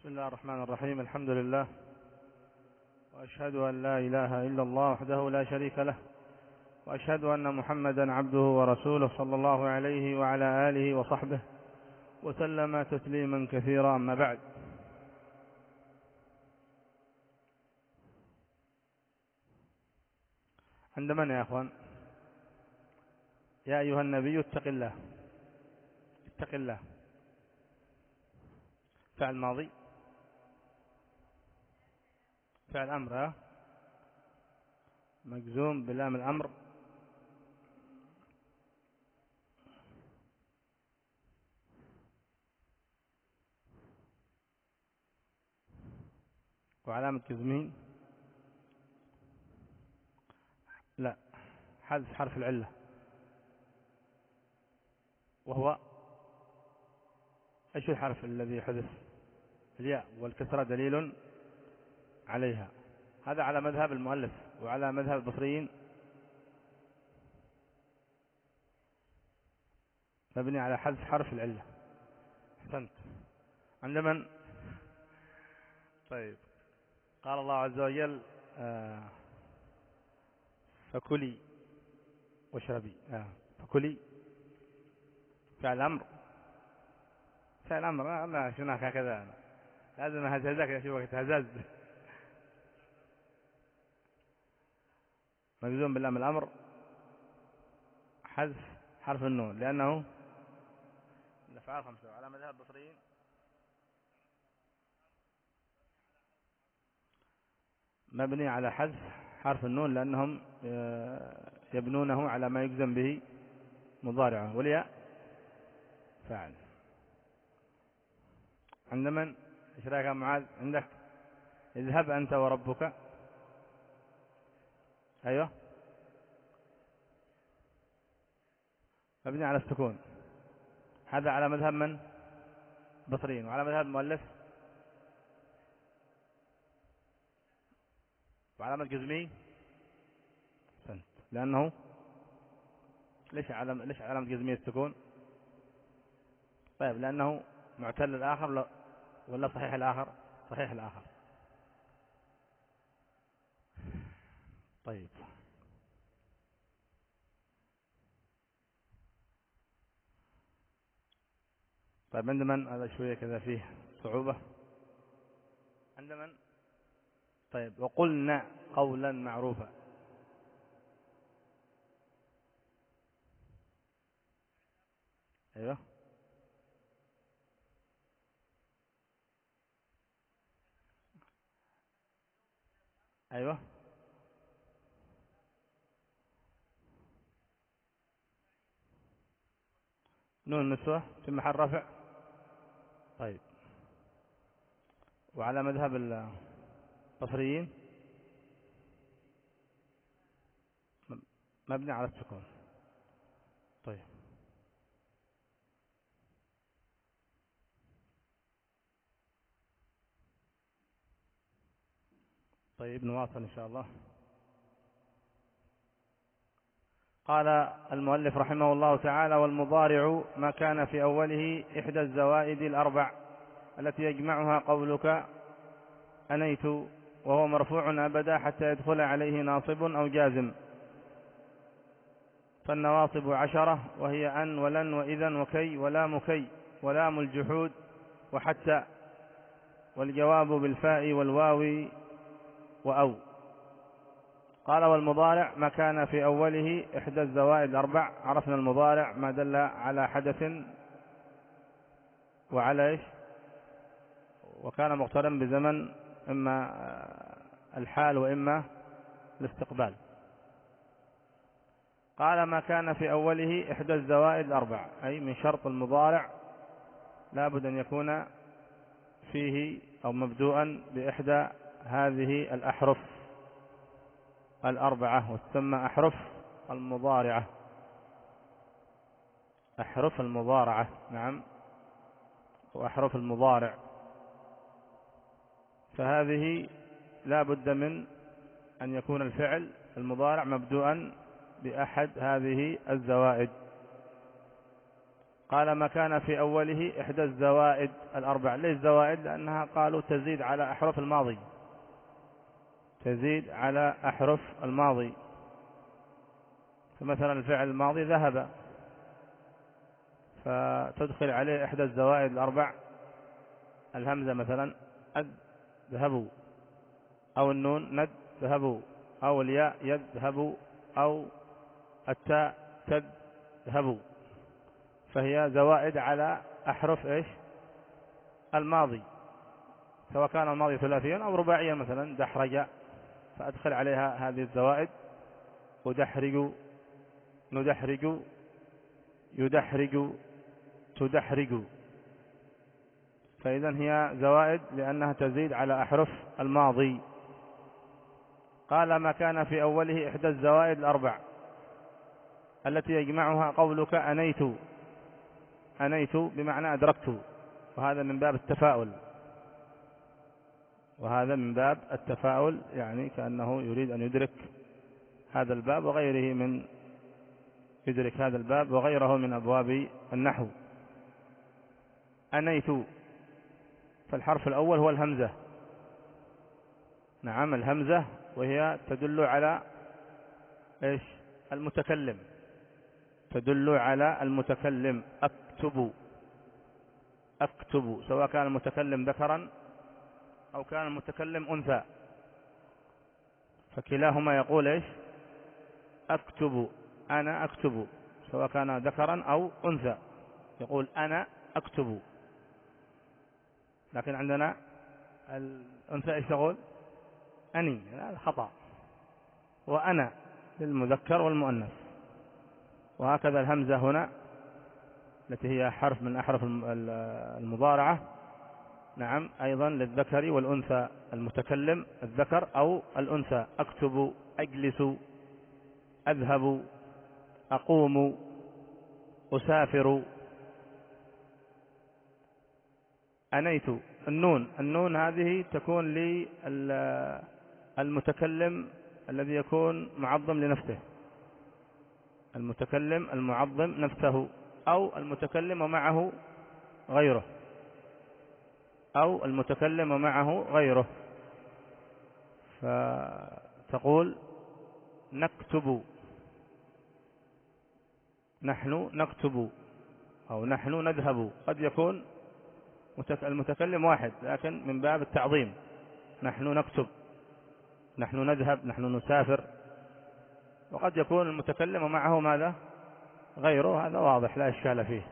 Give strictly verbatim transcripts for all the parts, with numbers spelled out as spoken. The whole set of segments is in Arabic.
بسم الله الرحمن الرحيم. الحمد لله، وأشهد أن لا إله إلا الله وحده لا شريك له، وأشهد أن محمدا عبده ورسوله صلى الله عليه وعلى آله وصحبه وسلم تسليما كثيرا. أما بعد، عند من يا أخوان؟ يا أيها النبي اتق الله، اتق الله. فعل ماضي، فعل أمر مجزوم بلام الأمر، وعلامة جزمه لا حذف حرف العلة، وهو ايش الحرف الذي حذف؟ الياء، والكسرة دليل عليها. هذا على مذهب المؤلف، وعلى مذهب البصريين مبني على حذف حرف العلة. احسنت. عند من؟ طيب، قال الله عز وجل آه فكلي واشربي. آه فكلي فعل أمر، فعل أمر ما شناك هكذا، لازم هزهزك يا شيخ تهزز. مجزوم باللام الأمر، حذف حرف النون، لأنه الأفعال خمسة على مذهب البصريين مبني على حذف حرف النون، لأنهم يبنونه على ما يجزم به مضارعه، والياء فاعل. عند من؟ ايش رايك يا معاذ؟ عندك اذهب أنت وربك. أيوه، مبني على السكون. هذا على مذهب من؟ بصريين. وعلى مذهب المؤلف وعلامة جزمي لأنه ليش علم ليش علامة جزمية السكون؟ طيب، لأنه معتل الآخر ولا صحيح الآخر؟ صحيح الآخر. طيب، طيب عند من؟ هذا شوية كذا فيه صعوبة. عند من؟ طيب، وقلنا قولا معروفا. أيوه، أيوه، نون نسوة في محل رفع. طيب، وعلى مذهب البصريين مبني على السكون. طيب، طيب نواصل إن شاء الله. قال المؤلف رحمه الله تعالى: والمضارع ما كان في أوله إحدى الزوائد الأربع التي يجمعها قولك أنيت، وهو مرفوع أبدا حتى يدخل عليه ناصب أو جازم. فالنواصب عشرة، وهي أن ولن وإذن وكي ولام كي ولام الجحود وحتى، والجواب بالفاء والواو وأو. قال: والمضارع ما كان في أوله إحدى الزوائد الأربع. عرفنا المضارع ما دل على حدث وعلى إيش؟ وكان مقترن بزمن، إما الحال وإما الاستقبال. قال: ما كان في أوله إحدى الزوائد الأربع، أي من شرط المضارع لا بد أن يكون فيه أو مبدوءا بإحدى هذه الأحرف الأربعة، وتسمى أحرف المضارعة. أحرف المضارعة، نعم، وأحرف المضارع. فهذه لا بد من أن يكون الفعل المضارع مبدوءا بأحد هذه الزوائد. قال ما كان في أوله إحدى الزوائد الأربع. ليش زوائد؟ لأنها قالوا تزيد على أحرف الماضي، تزيد على أحرف الماضي. فمثلا الفعل الماضي ذهب، فتدخل عليه إحدى الزوائد الأربع، الهمزة مثلا أذهبوا، أو النون ندهبوا، أو الياء يذهبوا، أو التاء تذهبوا، فهي زوائد على أحرف إيش؟ الماضي، سواء كان الماضي ثلاثيا أو رباعيا، مثلا دحرج، فأدخل عليها هذه الزوائد، ودحرج، ندحرج، يدحرج، تدحرج، فإذا هي زوائد لأنها تزيد على أحرف الماضي. قال ما كان في أوله إحدى الزوائد الأربع التي يجمعها قولك أنيت. أنيت بمعنى أدركت، وهذا من باب التفاؤل، وهذا من باب التفاؤل، يعني كأنه يريد أن يدرك هذا الباب وغيره من يدرك هذا الباب وغيره من أبواب النحو. أنيت، فالحرف الأول هو الهمزة. نعم، الهمزة، وهي تدل على إيش؟ المتكلم، تدل على المتكلم. أكتب، أكتب، سواء كان المتكلم ذكرا أو كان المتكلم أنثى، فكلاهما يقول إيش؟ أكتب، أنا أكتب، سواء كان ذكرا أو أنثى يقول أنا أكتب. لكن عندنا الأنثى إيش تقول؟ أني، هذا خطأ، وأنا للمذكر والمؤنث. وهكذا الهمزة هنا التي هي حرف من أحرف المضارعة، نعم، أيضا للذكر والأنثى، المتكلم الذكر أو الأنثى. أكتب، أجلس، أذهب، أقوم، أسافر. أنيت. النون، النون هذه تكون للمتكلم الذي يكون معظم لنفسه، المتكلم المعظم نفسه، أو المتكلم ومعه غيره، أو المتكلم ومعه غيره. فتقول نكتب، نحن نكتب، أو نحن نذهب. قد يكون المتكلم واحد لكن من باب التعظيم، نحن نكتب، نحن نذهب، نحن نسافر. وقد يكون المتكلم ومعه ماذا؟ غيره، هذا واضح لا إشكال فيه.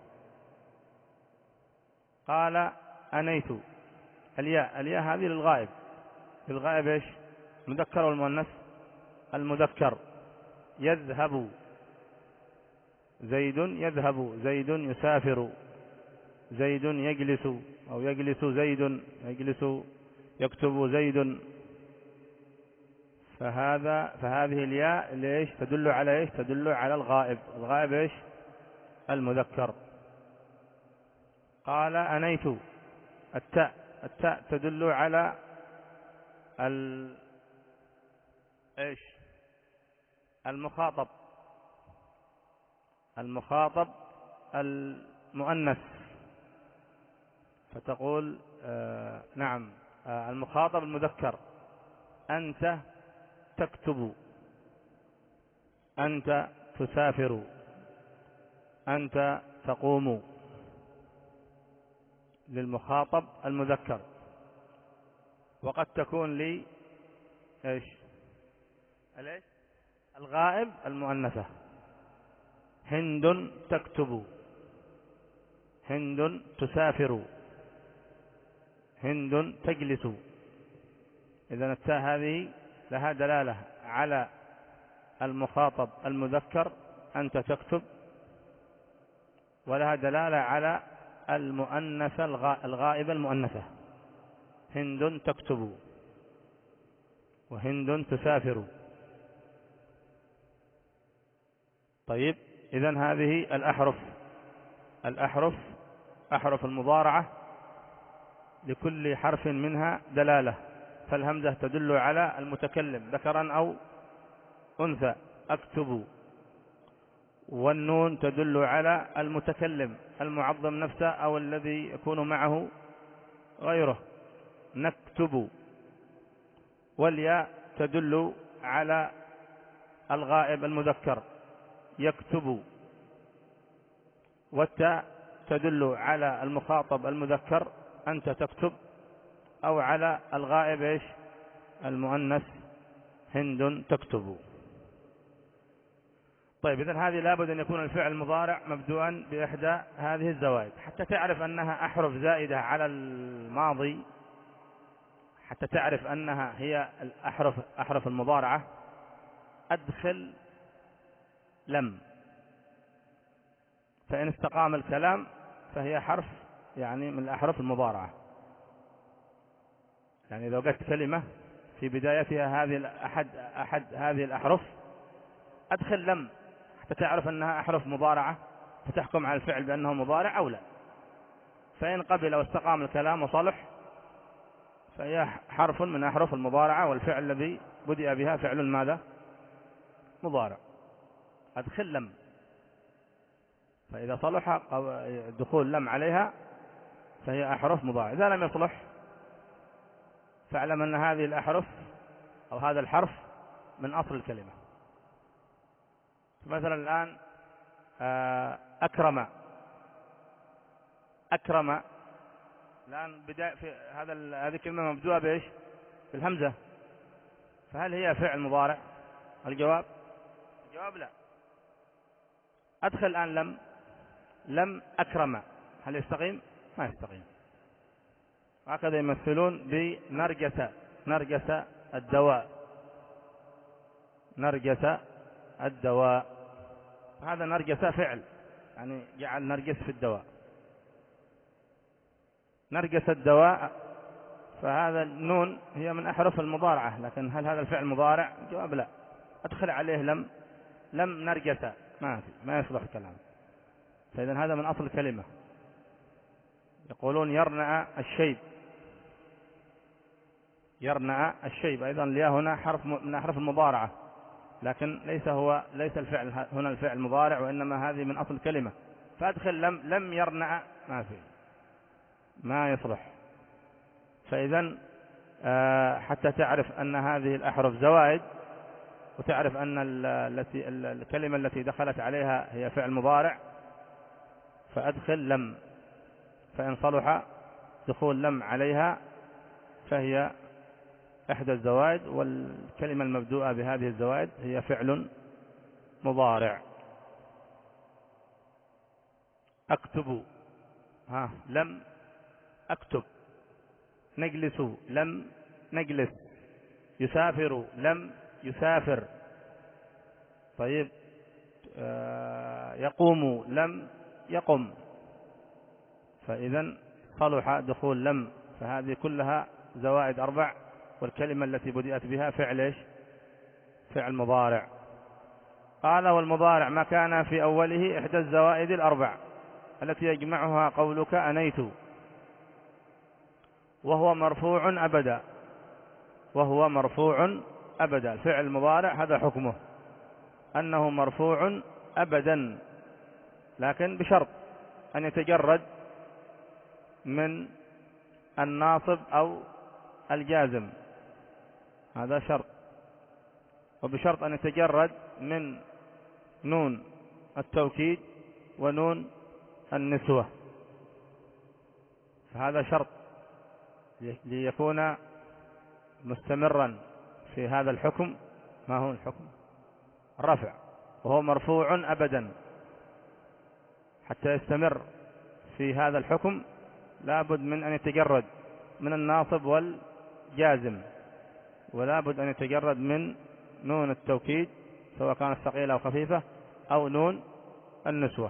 قال أنيت. الياء، الياء هذه للغائب. للغائب إيش؟ مذكر والمؤنث؟ المذكر. يذهب، زيد يذهب، زيد يسافر، زيد يجلس، أو يجلس زيد، يجلس، يكتب زيد. فهذا فهذه الياء ليش تدل على إيش؟ تدل على الغائب. الغائب إيش؟ المذكر. قال أنيت. التاء، التاء تدل على ال إيش؟ المخاطب، المخاطب المؤنث. فتقول آه نعم، آه المخاطب المذكر. أنت تكتب، أنت تسافر، أنت تقوم، للمخاطب المذكر. وقد تكون لي إيش؟ الإيش؟ الغائب المؤنثة. هند تكتب، هند تسافر، هند تجلس. إذن التاء هذه لها دلالة على المخاطب المذكر، أنت تكتب، ولها دلالة على المؤنثة الغائبة المؤنثة، هند تكتب وهند تسافر. طيب، إذن هذه الأحرف، الأحرف أحرف المضارعة لكل حرف منها دلالة. فالهمزة تدل على المتكلم ذكرا أو أنثى، أكتب. والنون تدل على المتكلم المعظم نفسه أو الذي يكون معه غيره، نكتب. والياء تدل على الغائب المذكر، يكتب. والتاء تدل على المخاطب المذكر، أنت تكتب، أو على الغائب إيش؟ المؤنث، هند تكتب. طيب إذن هذه لابد أن يكون الفعل المضارع مبدوءا بإحدى هذه الزوائد حتى تعرف أنها أحرف زائدة على الماضي، حتى تعرف أنها هي الأحرف أحرف المضارعة. أدخل لم، فإن استقام الكلام فهي حرف يعني من الأحرف المضارعة. يعني إذا وجدت كلمة في بدايتها هذه أحد أحد هذه الأحرف أدخل لم حتى تعرف أنها أحرف مضارعة، فتحكم على الفعل بأنه مضارع أو لا. فإن قبل واستقام الكلام وصلح فهي حرف من أحرف المضارعة، والفعل الذي بدأ بها فعل ماذا؟ مضارع. أدخل لم، فإذا صلح دخول لم عليها فهي أحرف مضارع. إذا لم يصلح فاعلم أن هذه الأحرف أو هذا الحرف من أصل الكلمة. مثلا الآن أكرم، أكرم الآن بداية في هذا هذه الكلمة مبدوءة بإيش؟ بالهمزة، فهل هي فعل مضارع؟ الجواب الجواب لا. أدخل الآن لم، لم أكرم، هل يستقيم؟ ما يستقيم. هكذا يمثلون بنرجس، نرجس الدواء، نرجس الدواء، هذا نرجس فعل يعني جعل نرجس في الدواء. نرجس الدواء، فهذا النون هي من أحرف المضارعة، لكن هل هذا الفعل مضارع؟ الجواب لا. أدخل عليه لم، لم نرجس، ما في، ما يصلح الكلام. فإذا هذا من أصل الكلمة. يقولون يرنع الشيب، يرنع الشيب، أيضا الياء هنا حرف من أحرف المضارعة، لكن ليس هو ليس الفعل هنا الفعل مضارع، وإنما هذه من أصل الكلمة. فأدخل لم، لم يرنع، ما في، ما يصلح. فإذا حتى تعرف أن هذه الأحرف زوائد، وتعرف أن التي الكلمة التي دخلت عليها هي فعل مضارع، فأدخل لم، فإن صلح دخول لم عليها فهي إحدى الزوائد، والكلمة المبدوءة بهذه الزوائد هي فعل مضارع. أكتب، ها لم أكتب. نجلس، لم نجلس. يسافر، لم يسافر. طيب آه يقوم، لم يقم. فإذا صلح دخول لم، فهذه كلها زوائد أربع، والكلمة التي بدأت بها فعل إيش؟ فعل مضارع. قال والمضارع ما كان في أوله إحدى الزوائد الأربع التي يجمعها قولك أنيت، وهو مرفوع أبدا، وهو مرفوع أبدا. الفعل المضارع هذا حكمه أنه مرفوع أبدا، لكن بشرط أن يتجرد من الناصب أو الجازم، هذا شرط. وبشرط أن يتجرد من نون التوكيد ونون النسوة، فهذا شرط ليكون مستمرا في هذا الحكم. ما هو الحكم؟ الرفع، وهو مرفوع أبدا. حتى يستمر في هذا الحكم لابد من أن يتجرد من الناصب والجازم، ولا بد أن يتجرد من نون التوكيد سواء كانت ثقيلة أو خفيفة، أو نون النسوة.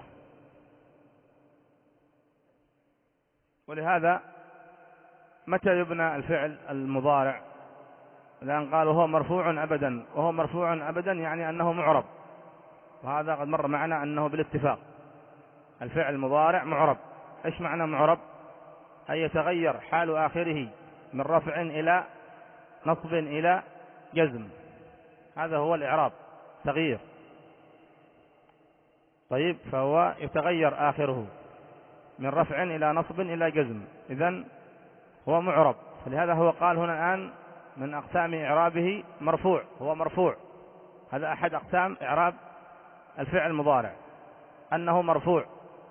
ولهذا متى يبنى الفعل المضارع؟ لأن قالوا هو مرفوع أبدا، وهو مرفوع أبدا يعني أنه معرب، وهذا قد مر معنا أنه بالاتفاق الفعل المضارع معرب. إيش معنى معرب؟ أن يتغير حال آخره من رفع إلى نصب إلى جزم، هذا هو الإعراب، تغيير. طيب، فهو يتغير آخره من رفع إلى نصب إلى جزم، إذن هو معرب. فلهذا هو قال هنا الآن من أقسام إعرابه مرفوع، هو مرفوع. هذا أحد أقسام إعراب الفعل المضارع، أنه مرفوع.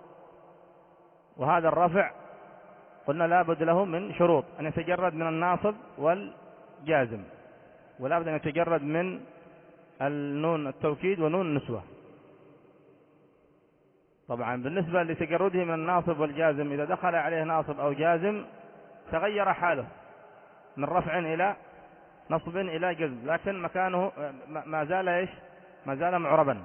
وهذا الرفع قلنا لا بد له من شروط: أن يتجرد من الناصب والجازم، ولا بد أن يتجرد من النون التوكيد ونون النسوة. طبعا بالنسبة لتجرده من الناصب والجازم، إذا دخل عليه ناصب أو جازم تغير حاله من رفع إلى نصب إلى جزم، لكن مكانه ما زال إيش؟ ما زال معربا،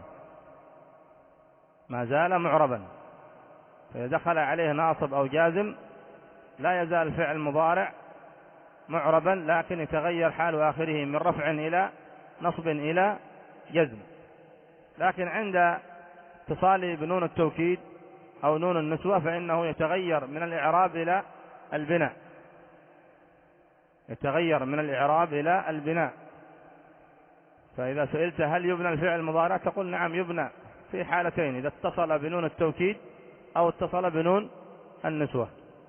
ما زال معربا. فإذا دخل عليه ناصب أو جازم لا يزال الفعل المضارع معربا، لكن يتغير حال آخره من رفع إلى نصب إلى جزم. لكن عند اتصاله بنون التوكيد أو نون النسوة فإنه يتغير من الإعراب إلى البناء، يتغير من الإعراب إلى البناء. فإذا سئلت هل يبنى الفعل المضارع تقول نعم يبنى في حالتين: إذا اتصل بنون التوكيد أو اتصل بنون النسوة.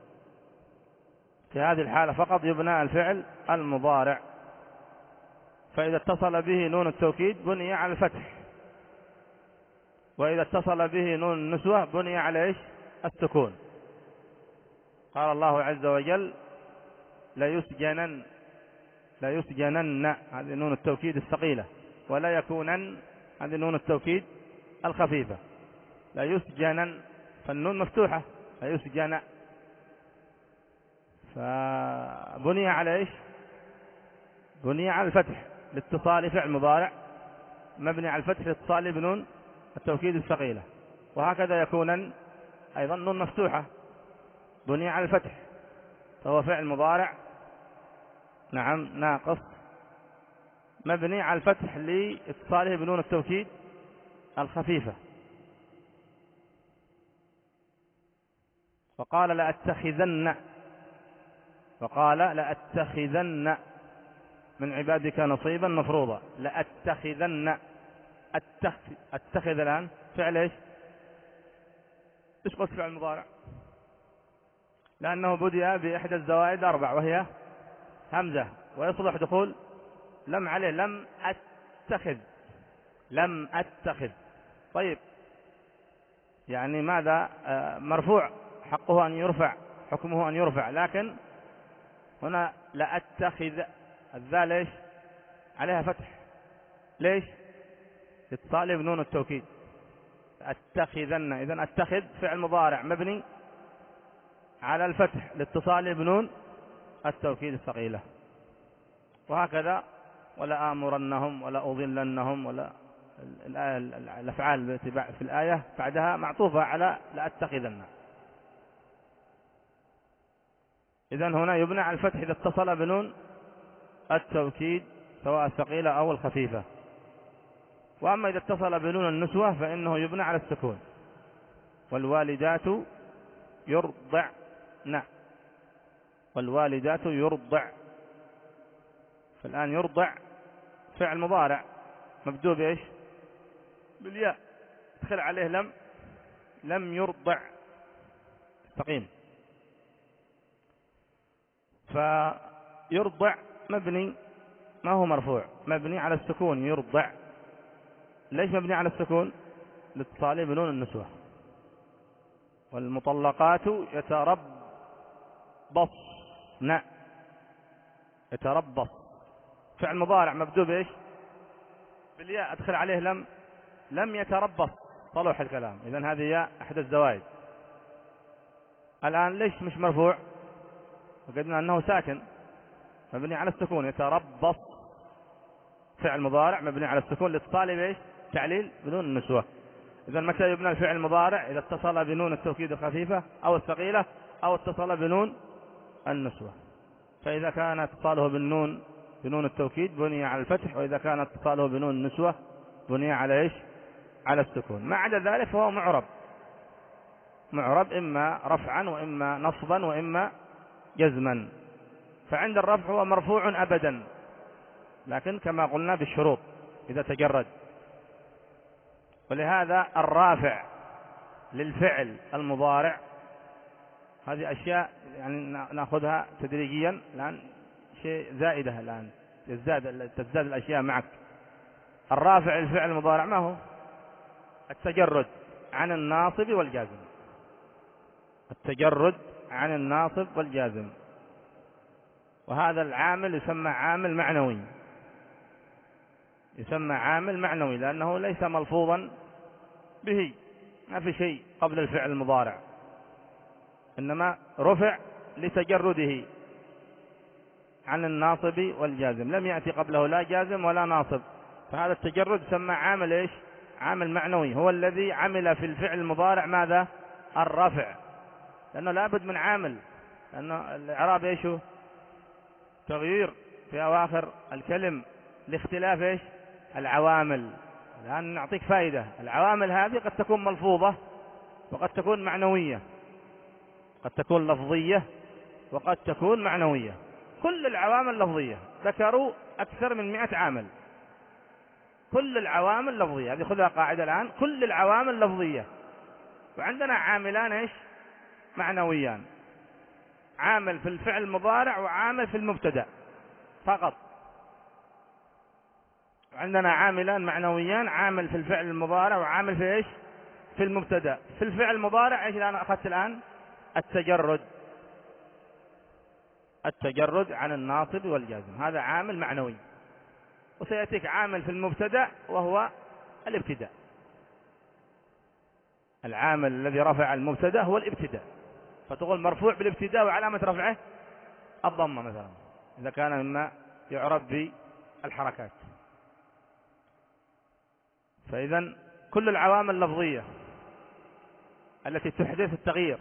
في هذه الحالة فقط يبنى الفعل المضارع. فإذا اتصل به نون التوكيد بني على الفتح، وإذا اتصل به نون النسوة بني على إيش؟ السكون. قال الله عز وجل: لا يسجنن، لا يسجنن، هذه نون التوكيد الثقيلة، ولا يكونن، هذه نون التوكيد الخفيفة. لا يسجنن، فالنون مفتوحة، لا يسجن، فبني على إيش؟ بني على الفتح لاتصال فعل مضارع مبني على الفتح لاتصال بنون التوكيد الثقيلة. وهكذا يكونن أيضا نون مفتوحة بني على الفتح، فهو فعل مضارع نعم ناقص مبني على الفتح لاتصاله بنون التوكيد الخفيفة. وقال لأتخذن، وقال لأتخذن من عبادك نصيبا مفروضا. لأتخذن، أتخذ, أتخذ الآن فعل إيش؟ إيش قلت فعل مضارع؟ لأنه بدأ بإحدى الزوائد أربع، وهي همزة، ويصلح دخول لم عليه، لم أتخذ، لم أتخذ. طيب، يعني ماذا؟ آه مرفوع، حقه أن يرفع، حكمه أن يرفع، لكن هنا لأتخذ الذال إيش؟ عليها فتح. ليش؟ اتصال بنون التوكيد. أتخذن، إذن أتخذ فعل مضارع مبني على الفتح لاتصال بنون التوكيد الثقيلة. وهكذا ولا آمرنهم ولا أضلنهم، ولا الأفعال في الآية بعدها معطوفة على لأتخذن. إذن هنا يبنى على الفتح إذا اتصل بنون التوكيد سواء الثقيلة أو الخفيفة. وأما إذا اتصل بنون النسوة فإنه يبنى على السكون. والوالدات يرضعن، والوالدات يرضع. فالآن يرضع فعل مضارع مبدوء بإيش؟ بالياء، ادخل عليه لم، لم يرضع، استقيم. فيرضع مبني، ما هو مرفوع، مبني على السكون، يرضع. ليش مبني على السكون؟ لاتصاله بنون النسوة. والمطلقات يتربصن، يتربص فعل مضارع مبدوء بإيش؟ بالياء، أدخل عليه لم، لم يتربص، صلح الكلام. إذن هذه ياء أحد الزوائد. الآن ليش مش مرفوع؟ وقدنا أنه ساكن مبني على السكون. يتربص فعل مضارع مبني على السكون لاتصاله بإيش؟ تعليل بدون النسوة. إذن متى يبنى الفعل المضارع؟ إذا اتصل بنون التوكيد الخفيفة أو الثقيلة أو اتصل بنون النسوة. فإذا كان اتصاله بالنون بنون التوكيد بني على الفتح، وإذا كان اتصاله بنون النسوة بني على إيش؟ على السكون. ما عدا ذلك فهو معرب، معرب إما رفعا وإما نصبا وإما جزما. فعند الرفع هو مرفوع أبدا، لكن كما قلنا بالشروط إذا تجرد. ولهذا الرافع للفعل المضارع، هذه أشياء يعني نأخذها تدريجيا الآن، شيء زائدة الآن، تزداد تزداد الأشياء معك. الرافع للفعل المضارع ما هو؟ التجرد عن الناصب والجازم، التجرد عن الناصب والجازم، وهذا العامل يسمى عامل معنوي، يسمى عامل معنوي لأنه ليس ملفوظا به، ما في شيء قبل الفعل المضارع، إنما رفع لتجرده عن الناصب والجازم، لم يأتي قبله لا جازم ولا ناصب، فهذا التجرد يسمى عامل إيش؟ عامل معنوي، هو الذي عمل في الفعل المضارع ماذا؟ الرفع، لأنه لابد من عامل، لأنه الإعراب إيش هو؟ تغيير في أواخر الكلم لاختلاف إيش؟ العوامل. الآن نعطيك فائدة، العوامل هذه قد تكون ملفوظة وقد تكون معنوية، قد تكون لفظية وقد تكون معنوية. كل العوامل لفظية، ذكروا أكثر من مئة عامل، كل العوامل لفظية، هذه خذها قاعدة الآن، كل العوامل لفظية. وعندنا عاملان إيش؟ معنويان، عامل في الفعل المضارع وعامل في المبتدأ فقط. عندنا عاملان معنويان، عامل في الفعل المضارع وعامل في إيش؟ في المبتدأ. في الفعل المضارع إيش أنا أخذت الآن؟ التجرد، التجرد عن الناصب والجازم، هذا عامل معنوي. وسيأتيك عامل في المبتدأ وهو الابتداء، العامل الذي رفع المبتدأ هو الابتداء، فتقول مرفوع بالابتداء وعلامة رفعه الضمة مثلا إذا كان مما يعرف بالحركات. فإذا كل العوامل اللفظية التي تحدث التغيير،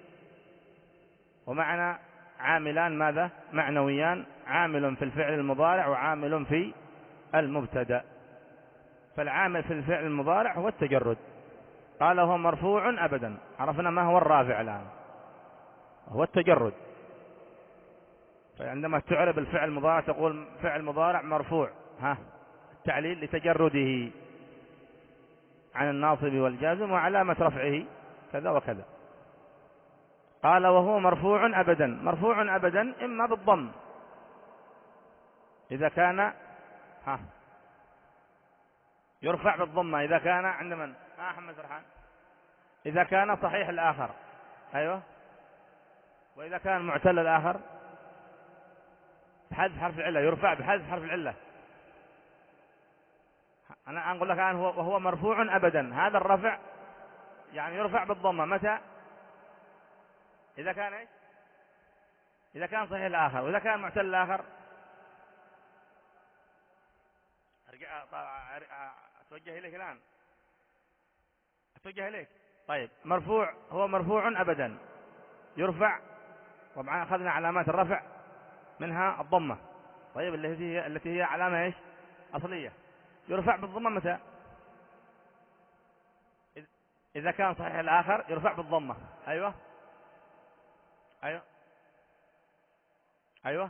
ومعنا عاملان ماذا؟ معنويان، عامل في الفعل المضارع وعامل في المبتدأ. فالعامل في الفعل المضارع هو التجرد، قال هو مرفوع أبدا، عرفنا ما هو الرافع الآن، هو التجرد. فعندما تعرب الفعل المضارع تقول فعل مضارع مرفوع، ها التعليل لتجرده عن الناصب والجازم وعلامة رفعه كذا وكذا. قال وهو مرفوع أبدا، مرفوع أبدا إما بالضم إذا كان ها يرفع بالضمة إذا كان عند من؟ ها أحمد رحان، إذا كان صحيح الآخر، أيوة، وإذا كان معتل الآخر بحذف حرف العلة، يرفع بحذف حرف العلة. أنا أقول لك الآن هو وهو مرفوع أبدا، هذا الرفع يعني يرفع بالضمة متى؟ إذا كان إيش؟ إذا كان صحيح الآخر، وإذا كان معتل الآخر أرجع أتوجه إليك الآن، أتوجه إليك. طيب مرفوع، هو مرفوع أبدا يرفع، طبعا أخذنا علامات الرفع منها الضمة، طيب التي هي التي هي علامة إيش؟ أصلية. يرفع بالضمة متى؟ إذا كان صحيح الآخر يرفع بالضمة، أيوة أيوة أيوة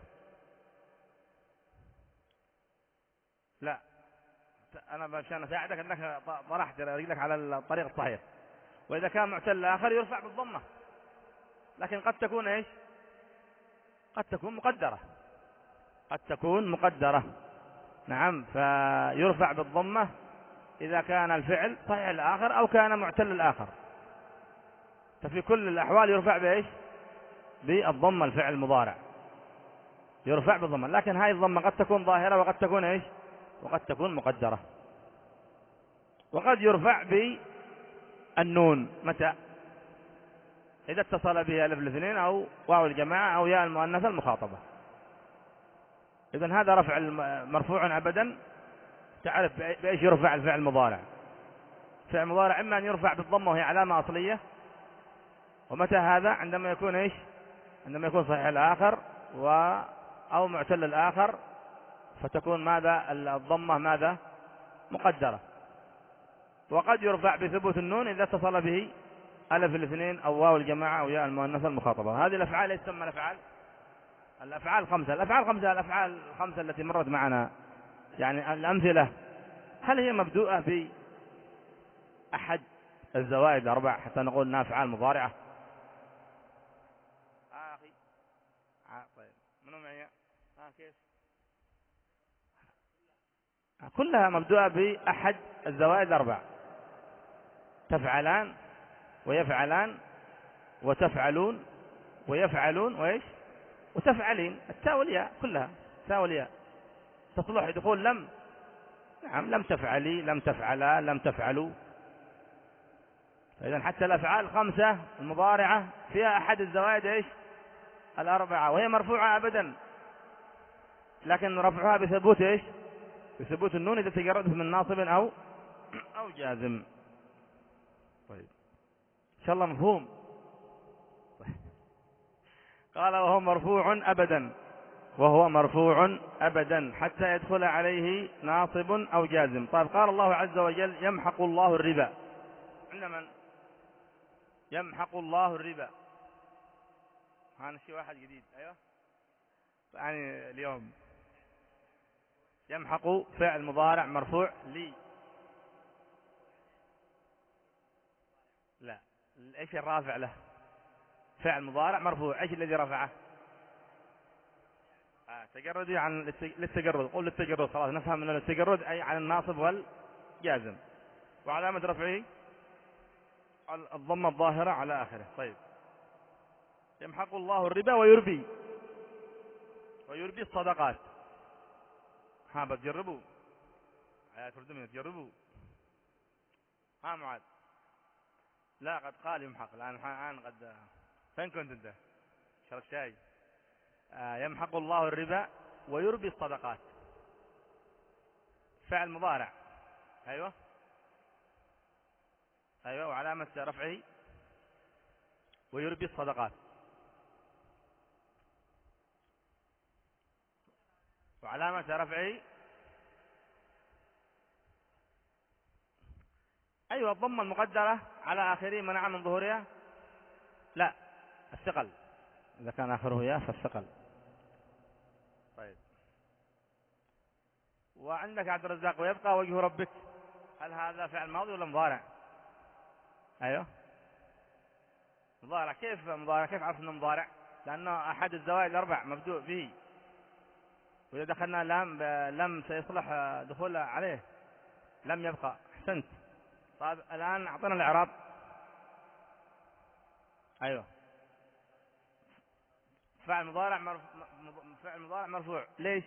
لا أنا مشان أساعدك أنك طرحت رجلك على الطريق الصحيح. وإذا كان معتل الآخر يرفع بالضمة، لكن قد تكون إيش؟ قد تكون مقدرة، قد تكون مقدرة، نعم. فيرفع بالضمة إذا كان الفعل صحيح الآخر أو كان معتل الآخر، ففي كل الأحوال يرفع بإيش؟ بالضمة. الفعل المضارع يرفع بالضمة، لكن هذه الضمة قد تكون ظاهرة وقد تكون إيش؟ وقد تكون مقدرة. وقد يرفع بالنون متى؟ إذا اتصل به ألف الاثنين أو واو الجماعة أو ياء المؤنثة المخاطبة. إذن هذا رفع مرفوع أبدا، تعرف بإيش يرفع الفعل المضارع. الفعل المضارع إما أن يرفع بالضمة وهي علامة أصلية، ومتى هذا؟ عندما يكون إيش؟ عندما يكون صحيح الآخر و أو معتل الآخر، فتكون ماذا؟ الضمة ماذا؟ مقدرة. وقد يرفع بثبوت النون إذا اتصل به ألف الاثنين أو واو الجماعة أو ياء المؤنثة المخاطبة. هذه الأفعال ايش تسمى؟ الأفعال الأفعال خمسة. الأفعال خمسة الأفعال الخمسة التي مرت معنا، يعني الأمثلة، هل هي مبدوءة بأحد الزوائد الأربع حتى نقول إنها أفعال مضارعة؟ آه أخي آه طيب منو معي؟ آه كيف؟ آه كلها مبدوءة بأحد الزوائد الأربع، تفعلان ويفعلان وتفعلون ويفعلون وإيش وتفعلين، التاء والياء كلها تاء والياء تصلح دخول لم. نعم لم تفعلي لم تفعلا لم تفعلوا. إذن حتى الأفعال الخمسة المضارعة فيها أحد الزوائد إيش الأربعة، وهي مرفوعة أبدا، لكن رفعها بثبوت إيش بثبوت النون إذا تجردت من ناصب أو أو جازم. طيب إن شاء الله مفهوم. طيب. قال وهو مرفوع أبدا، وهو مرفوع أبدا حتى يدخل عليه ناصب أو جازم. طيب قال الله عز وجل يمحق الله الربا، عند من؟ يمحق الله الربا. هذا شيء واحد جديد. أيوة يعني اليوم يمحق فعل مضارع مرفوع لي، لا ايش الرافع له؟ فعل مضارع مرفوع، ايش الذي رفعه؟ آه تجردي عن للتجرد، قول للتجرد خلاص نفهم ان التجرد اي عن الناصب والجازم، وعلامة رفعه الضمة الظاهرة على آخره. طيب يمحق الله الربا ويربي، ويربي الصدقات. ها بتجربوا آيات تردمين تجربوا؟ ها معاذ؟ لا قد قال يمحق الآن، الآن قد فين كنت أنت؟ شرب شاي. آه يمحق الله الربا ويربي الصدقات، فعل مضارع. أيوة أيوة وعلامة رفعه ويربي الصدقات، وعلامة رفعه أيوة الضمة المقدرة على آخره منع من ظهورها، لا الثقل، إذا كان آخره ياء فالثقل. طيب وعندك عبد الرزاق ويبقى وجه ربك، هل هذا فعل ماضي ولا مضارع؟ أيوة مضارع. كيف مضارع؟ كيف عرفنا مضارع؟ لأنه أحد الزوائد الأربع مبدوء به، وإذا دخلنا لم لم سيصلح دخول عليه، لم يبقى. أحسنت. طيب الآن أعطينا الإعراب. أيوة فعل مضارع مرفوع، فعل مضارع مرفوع ليش؟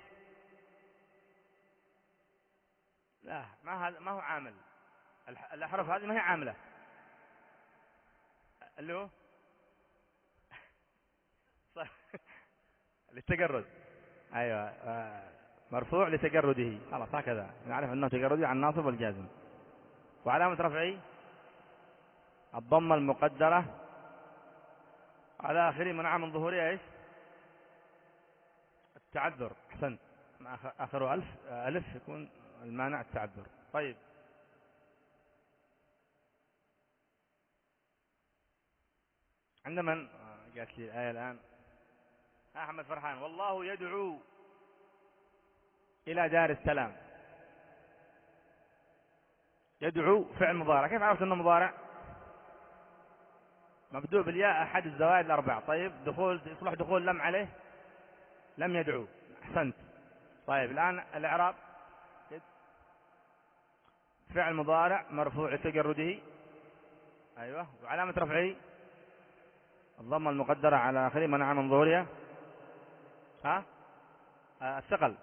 لا ما هذا ما هو عامل، الأحرف هذه ما هي عاملة. اللي هو للتجرد. أيوة مرفوع لتجرده، خلاص هكذا نعرف أنه تجردي عن الناصب والجازم. وعلامة رفعه الضمة المقدرة على آخره منع من ظهورها إيش؟ التعذر. أحسنت، آخره ألف ألف يكون المانع التعذر. طيب عند من جاءت لي الآية الآن؟ ها أحمد فرحان. والله يدعو إلى دار السلام. يدعو فعل مضارع، كيف عرفت أنه مضارع؟ مبدوء بالياء أحد الزوائد الأربع. طيب دخول يصلح دخول لم عليه، لم يدعو. أحسنت. طيب الآن الإعراب فعل مضارع مرفوع لتجرده. أيوة وعلامة رفعه الضمة المقدرة على آخره منع من ظهورها ها آه الثقل،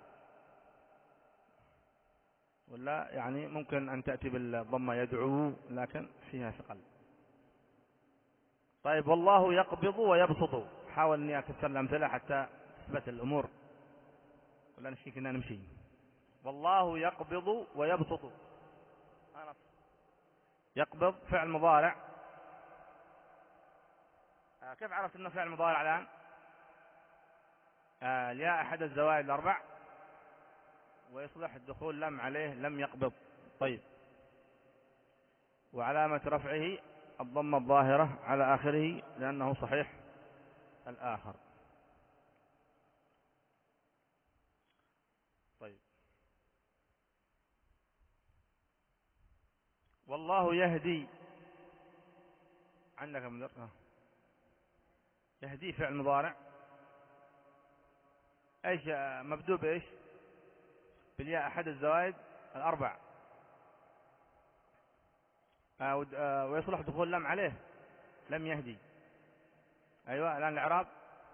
ولا يعني ممكن أن تأتي بالضمة يدعو لكن فيها ثقل. طيب والله يقبض ويبسط، حاول أني أكثر الأمثلة حتى تثبت الأمور، ولا نشي كنا نمشي. والله يقبض ويبسط، يقبض فعل مضارع. آه كيف عرفت أنه فعل مضارع الآن؟ آه الياء أحد الزوائد الأربع، ويصلح الدخول لم عليه، لم يقبض. طيب وعلامة رفعه الضمة الظاهرة على آخره لأنه صحيح الآخر. طيب والله يهدي عندك مدر يهدي فعل مضارع ايش مبدوء بايش؟ بالياء احد الزوائد الاربع. آه آه ويصلح دخول لم عليه، لم يهدي. ايوه الان الاعراب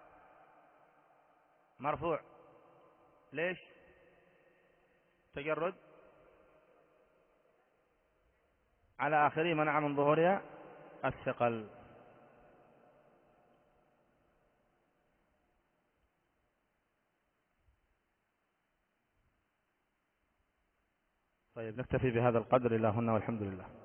مرفوع. ليش؟ تجرد على آخره منع من ظهورها الثقل. طيب نكتفي بهذا القدر إلى هنا والحمد لله.